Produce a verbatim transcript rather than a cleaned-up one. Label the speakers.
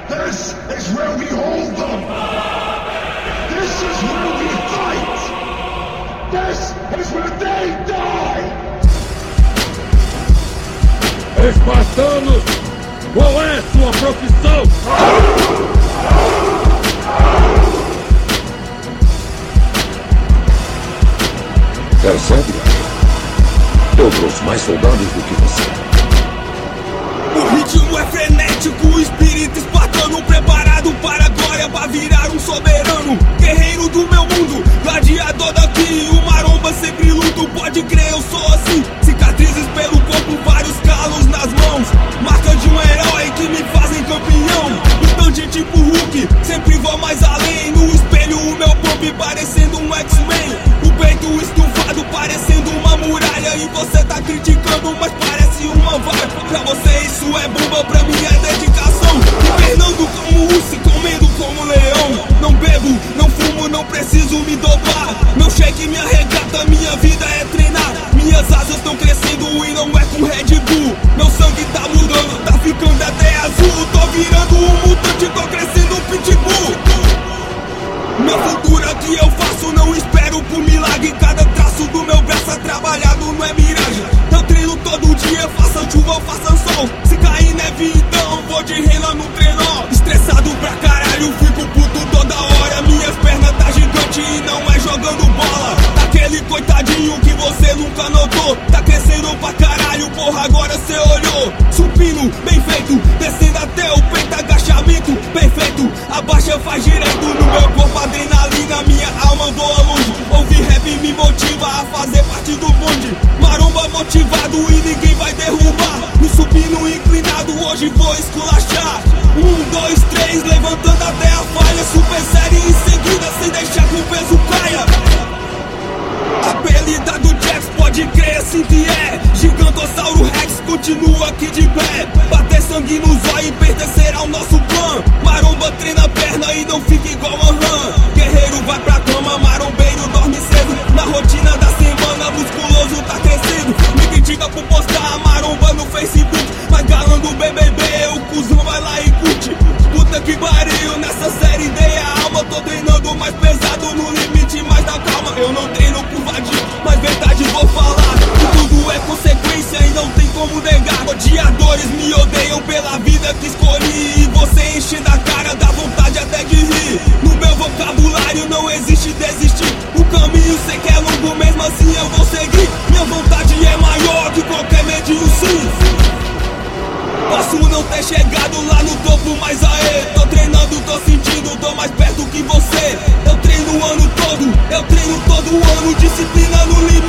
Speaker 1: This is where we hold them! This is where we fight! This is where they die!
Speaker 2: Espartanos, qual é sua profissão?
Speaker 3: Percebe? Eu trouxe mais soldados do que você.
Speaker 4: O ritmo é frenético, o espírito espartano preparado para a glória, para virar um soberano, guerreiro do meu mundo, gladiador daqui, o maromba sempre luto, pode crer, eu sou assim, cicatrizes pelo corpo, vários calos nas mãos, marca de um herói que me fazem campeão, mutante tipo Hulk, sempre vou mais além, no espelho o meu pump parecendo um X-Men, o peito estufado parecendo uma muralha, e você tá criticando, mas parece uma vaca, pra você isso é bomba, pra mim é dedicação, hibernando como urso, comendo como leão, não bebo, não fumo, não preciso me dobrar, meu shake me arregata, minha vida é treinar, minhas asas estão crescendo e não é com Red Bull, meu sangue tá mudando, tá ficando até azul, tô virando um mutante, tô crescendo um pitbull, meu futuro aqui eu faço, não espero por milagre, cada traço do meu braço é trabalhado, não é miragem, eu treino todo dia, faça chuva ou faça sol, se cair neve então vou de rena no trenó, estressado pra caralho, fico puto toda hora, minhas pernas tá gigante e não é jogando bola, daquele coitadinho que você nunca notou, tá crescendo pra caralho, porra agora cê olhou, supino, bem feito, descendo até o peito, agachamento, perfeito, abaixa faz direto no meu corpo, adrenalina, minha alma voa longe, ouvir rap me motiva a fazer parte do bonde, maromba motivado e ninguém vai derrubar, no supino inclinado hoje vou esculachar, um, dois, três, levantando até a falha, super série em seguida sem deixar que o peso caia, apelida do Jax, pode crer assim que é, Gigantossauro Rex continua aqui de pé, bater sangue no zóio e pertencer ao nosso clã, maromba treina a perna e não fica igual a rã, guerreiro vai pra cama, marombeiro dorme cedo, na rotina da semana musculoso tá crescendo, me critica por postar a maromba no Facebook, mas galã do B B B, o cuzão vai lá e curte, puta que pariu, nessa série dei a alma, tô treinando mais pesado no limite, mais na calma, eu não treino por vadio, mas verdade vou falar, que tudo é consequência e não tem como negar, odiadores me odeiam pela vida que escolhi, e você enchendo a cara dá vontade até de rir, no meu vocabulário não existe desistir, o caminho sei que é longo, mesmo assim eu vou seguir, minha vontade é maior que qualquer medinho sim, posso não ter chegado lá no topo, mas aê, tô treinando, tô sentindo, tô mais perto que você, eu treino o ano todo, eu treino todo ano, disciplina no limite.